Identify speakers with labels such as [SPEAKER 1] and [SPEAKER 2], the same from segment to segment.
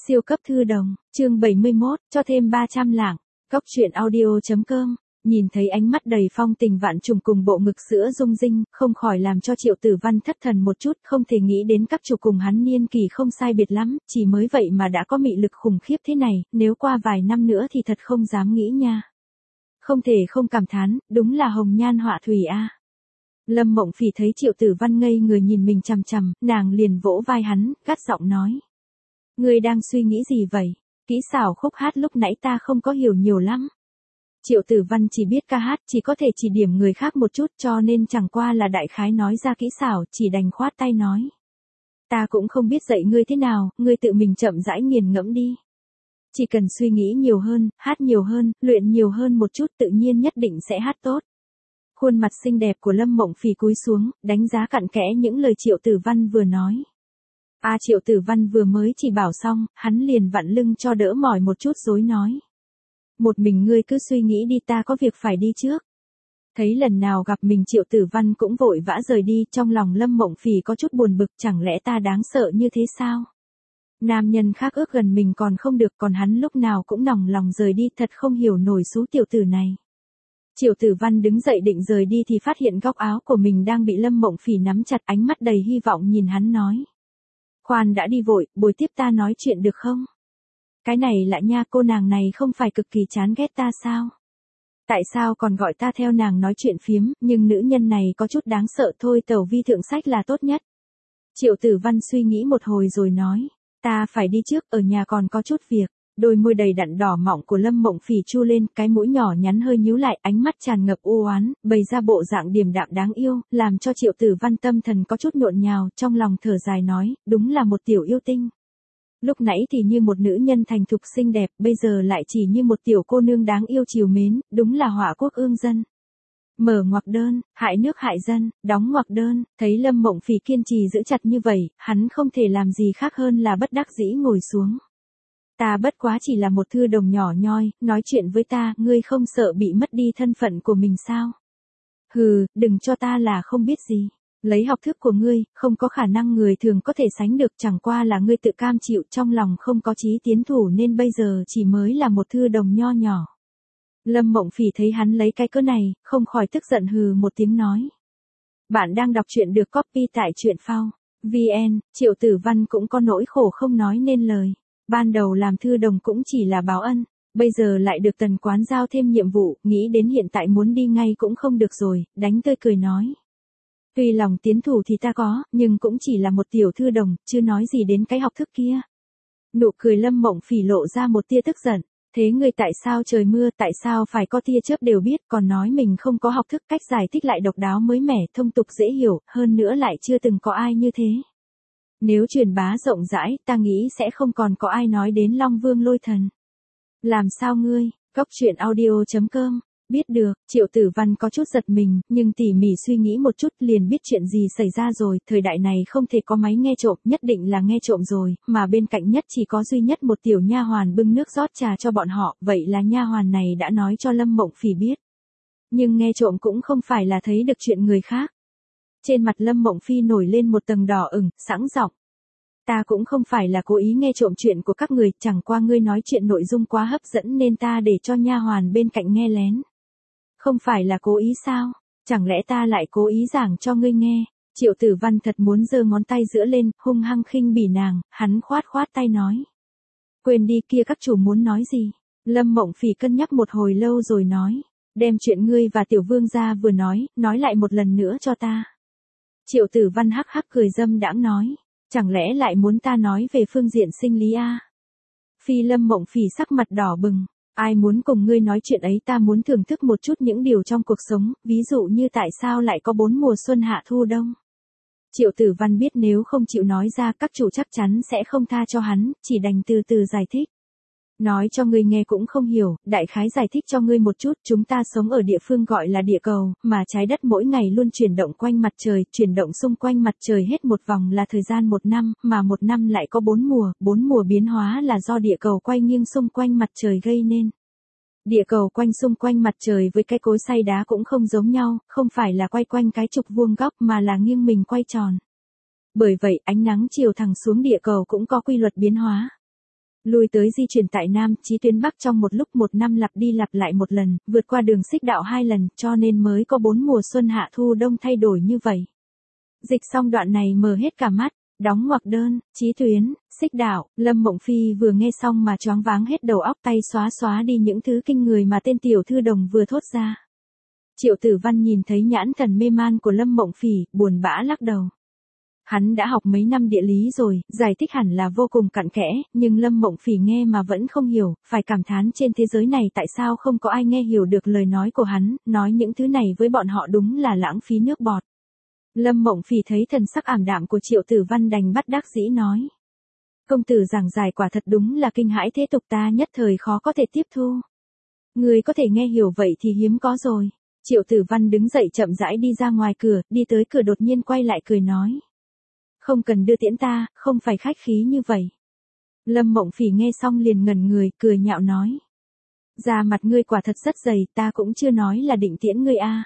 [SPEAKER 1] Siêu cấp thư đồng, chương 71, cho thêm 300 lạng. Cóc truyện audio.com. Nhìn thấy ánh mắt đầy phong tình vạn trùng cùng bộ ngực sữa rung rinh, không khỏi làm cho Triệu Tử Văn thất thần một chút, không thể nghĩ đến các chủ cùng hắn niên kỳ không sai biệt lắm, chỉ mới vậy mà đã có mị lực khủng khiếp thế này, nếu qua vài năm nữa thì thật không dám nghĩ nha. Không thể không cảm thán, đúng là hồng nhan họa thủy a. Lâm Mộng Phỉ thấy Triệu Tử Văn ngây người nhìn mình chằm chằm, nàng liền vỗ vai hắn, gắt giọng nói: "Ngươi đang suy nghĩ gì vậy? Kỹ xảo khúc hát lúc nãy ta không có hiểu nhiều lắm." Triệu Tử Văn chỉ biết ca hát, chỉ có thể chỉ điểm người khác một chút, cho nên chẳng qua là đại khái nói ra kỹ xảo, chỉ đành khoát tay nói: "Ta cũng không biết dạy ngươi thế nào, ngươi tự mình chậm rãi nghiền ngẫm đi. Chỉ cần suy nghĩ nhiều hơn, hát nhiều hơn, luyện nhiều hơn một chút tự nhiên nhất định sẽ hát tốt." Khuôn mặt xinh đẹp của Lâm Mộng Phỉ cúi xuống, đánh giá cặn kẽ những lời Triệu Tử Văn vừa nói. Triệu Tử Văn vừa mới chỉ bảo xong, hắn liền vặn lưng cho đỡ mỏi một chút rối nói: "Một mình ngươi cứ suy nghĩ đi, ta có việc phải đi trước." Thấy lần nào gặp mình Triệu Tử Văn cũng vội vã rời đi, trong lòng Lâm Mộng Phỉ có chút buồn bực, chẳng lẽ ta đáng sợ như thế sao? Nam nhân khác ước gần mình còn không được, còn hắn lúc nào cũng nòng lòng rời đi, thật không hiểu nổi số tiểu tử này. Triệu Tử Văn đứng dậy định rời đi thì phát hiện góc áo của mình đang bị Lâm Mộng Phỉ nắm chặt, ánh mắt đầy hy vọng nhìn hắn nói: "Khoan đã đi vội, bồi tiếp ta nói chuyện được không?" "Cái này lạ nha, cô nàng này không phải cực kỳ chán ghét ta sao? Tại sao còn gọi ta theo nàng nói chuyện phiếm, nhưng nữ nhân này có chút đáng sợ thôi, tẩu vi thượng sách là tốt nhất." Triệu Tử Văn suy nghĩ một hồi rồi nói: "Ta phải đi trước, ở nhà còn có chút việc." Đôi môi đầy đặn đỏ mọng của Lâm Mộng Phỉ chu lên, cái mũi nhỏ nhắn hơi nhíu lại, ánh mắt tràn ngập u oán, bày ra bộ dạng điềm đạm đáng yêu, làm cho Triệu Tử Văn tâm thần có chút nhộn nhào, trong lòng thở dài nói: "Đúng là một tiểu yêu tinh. Lúc nãy thì như một nữ nhân thành thục xinh đẹp, bây giờ lại chỉ như một tiểu cô nương đáng yêu trìu mến, đúng là họa quốc ương dân." Mở ngoặc đơn, hại nước hại dân, đóng ngoặc đơn. Thấy Lâm Mộng Phỉ kiên trì giữ chặt như vậy, hắn không thể làm gì khác hơn là bất đắc dĩ ngồi xuống. "Ta bất quá chỉ là một thư đồng nhỏ nhoi, nói chuyện với ta, ngươi không sợ bị mất đi thân phận của mình sao?" "Hừ, đừng cho ta là không biết gì. Lấy học thức của ngươi, không có khả năng người thường có thể sánh được, chẳng qua là ngươi tự cam chịu, trong lòng không có chí tiến thủ nên bây giờ chỉ mới là một thư đồng nho nhỏ." Lâm Mộng Phỉ thấy hắn lấy cái cớ này, không khỏi tức giận hừ một tiếng nói: "Bạn đang đọc truyện được copy tại truyện phao VN." Triệu Tử Văn cũng có nỗi khổ không nói nên lời. Ban đầu làm thư đồng cũng chỉ là báo ân, bây giờ lại được Tần Quán giao thêm nhiệm vụ, nghĩ đến hiện tại muốn đi ngay cũng không được rồi, đánh tươi cười nói: "Tuy lòng tiến thủ thì ta có, nhưng cũng chỉ là một tiểu thư đồng, chưa nói gì đến cái học thức kia." Nụ cười Lâm Mộng Phỉ lộ ra một tia tức giận: "Thế ngươi tại sao trời mưa, tại sao phải có tia chớp đều biết, còn nói mình không có học thức, cách giải thích lại độc đáo mới mẻ, thông tục dễ hiểu, hơn nữa lại chưa từng có ai như thế. Nếu truyền bá rộng rãi, ta nghĩ sẽ không còn có ai nói đến Long Vương Lôi Thần." "Làm sao ngươi?" Cóc truyện audio.com. Biết được, Triệu Tử Văn có chút giật mình, nhưng tỉ mỉ suy nghĩ một chút liền biết chuyện gì xảy ra rồi, thời đại này không thể có máy nghe trộm, nhất định là nghe trộm rồi, mà bên cạnh nhất chỉ có duy nhất một tiểu nha hoàn bưng nước rót trà cho bọn họ, vậy là nha hoàn này đã nói cho Lâm Mộng Phỉ biết. Nhưng nghe trộm cũng không phải là thấy được chuyện người khác. Trên mặt Lâm Mộng Phỉ nổi lên một tầng đỏ ửng, sẵn giọng: "Ta cũng không phải là cố ý nghe trộm chuyện của các người, chẳng qua ngươi nói chuyện nội dung quá hấp dẫn nên ta để cho nha hoàn bên cạnh nghe lén." "Không phải là cố ý sao? Chẳng lẽ ta lại cố ý giảng cho ngươi nghe?" Triệu Tử Văn thật muốn giơ ngón tay giữa lên, hung hăng khinh bỉ nàng, hắn khoát khoát tay nói: "Quên đi, kia các chủ muốn nói gì?" Lâm Mộng Phỉ cân nhắc một hồi lâu rồi nói: "Đem chuyện ngươi và tiểu vương gia vừa nói lại một lần nữa cho ta." Triệu Tử Văn hắc hắc cười dâm đãng nói: "Chẳng lẽ lại muốn ta nói về phương diện sinh lý a?" Phi Lâm Mộng Phỉ sắc mặt đỏ bừng: "Ai muốn cùng ngươi nói chuyện ấy, ta muốn thưởng thức một chút những điều trong cuộc sống, ví dụ như tại sao lại có 4 mùa xuân hạ thu đông." Triệu Tử Văn biết nếu không chịu nói ra các chủ chắc chắn sẽ không tha cho hắn, chỉ đành từ từ giải thích: "Nói cho ngươi nghe cũng không hiểu, đại khái giải thích cho ngươi một chút, chúng ta sống ở địa phương gọi là địa cầu, mà trái đất mỗi ngày luôn chuyển động quanh mặt trời, chuyển động xung quanh mặt trời hết một vòng là thời gian một năm, mà một năm lại có 4 mùa biến hóa là do địa cầu quay nghiêng xung quanh mặt trời gây nên. Địa cầu quanh xung quanh mặt trời với cái cối xay đá cũng không giống nhau, không phải là quay quanh cái trục vuông góc mà là nghiêng mình quay tròn. Bởi vậy ánh nắng chiều thẳng xuống địa cầu cũng có quy luật biến hóa. Lui tới di chuyển tại Nam chí tuyến Bắc trong một lúc 1 năm lặp đi lặp lại một lần, vượt qua đường xích đạo 2 lần, cho nên mới có 4 mùa xuân hạ thu đông thay đổi như vậy. Dịch xong đoạn này mở hết cả mắt, đóng ngoặc đơn, chí tuyến, xích đạo, Lâm Mộng Phi vừa nghe xong mà choáng váng hết đầu óc, tay xóa xóa đi những thứ kinh người mà tên tiểu thư đồng vừa thốt ra. Triệu Tử Văn nhìn thấy nhãn thần mê man của Lâm Mộng Phỉ, buồn bã lắc đầu. Hắn đã học mấy năm địa lý rồi, giải thích hẳn là vô cùng cặn kẽ, nhưng Lâm Mộng Phỉ nghe mà vẫn không hiểu, phải cảm thán trên thế giới này tại sao không có ai nghe hiểu được lời nói của hắn, nói những thứ này với bọn họ đúng là lãng phí nước bọt. Lâm Mộng Phỉ thấy thần sắc ảm đạm của Triệu Tử Văn đành bất đắc dĩ nói. Công tử giảng giải quả thật đúng là kinh hãi thế tục, ta nhất thời khó có thể tiếp thu. Người có thể nghe hiểu vậy thì hiếm có rồi. Triệu Tử Văn đứng dậy chậm rãi đi ra ngoài cửa, đi tới cửa đột nhiên quay lại cười nói. Không cần đưa tiễn ta, không phải khách khí như vậy. Lâm Mộng Phỉ nghe xong liền ngẩn người, cười nhạo nói. Da mặt ngươi quả thật rất dày, ta cũng chưa nói là định tiễn ngươi a.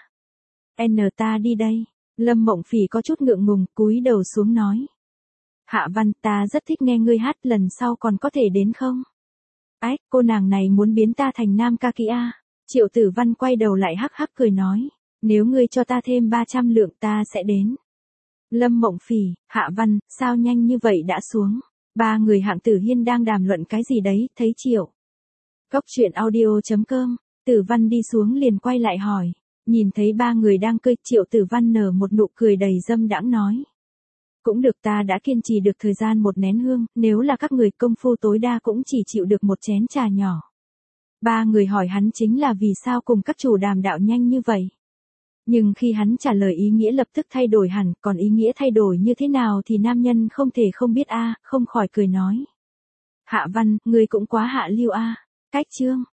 [SPEAKER 1] Ta đi đây. Lâm Mộng Phỉ có chút ngượng ngùng, cúi đầu xuống nói. Hạ Văn, ta rất thích nghe ngươi hát, lần sau còn có thể đến không? Ái, cô nàng này muốn biến ta thành nam ca kỹ a. Triệu Tử Văn quay đầu lại hắc hắc cười nói. Nếu ngươi cho ta thêm 300 lượng ta sẽ đến. Lâm Mộng Phỉ, Hạ Văn, sao nhanh như vậy đã xuống? Ba người Hạng Tử Hiên đang đàm luận cái gì đấy, thấy Triệu. Cốc truyện audio.com, Tử Văn đi xuống liền quay lại hỏi. Nhìn thấy ba người đang cười, Triệu Tử Văn nở một nụ cười đầy dâm đãng nói. Cũng được, ta đã kiên trì được thời gian 1 nén hương, nếu là các người công phu tối đa cũng chỉ chịu được 1 chén trà nhỏ. Ba người hỏi hắn chính là vì sao cùng các chủ đàm đạo nhanh như vậy. Nhưng khi hắn trả lời ý nghĩa lập tức thay đổi hẳn, còn ý nghĩa thay đổi như thế nào thì nam nhân không thể không biết a, không khỏi cười nói. Hạ Văn, ngươi cũng quá hạ lưu a. Cách chương.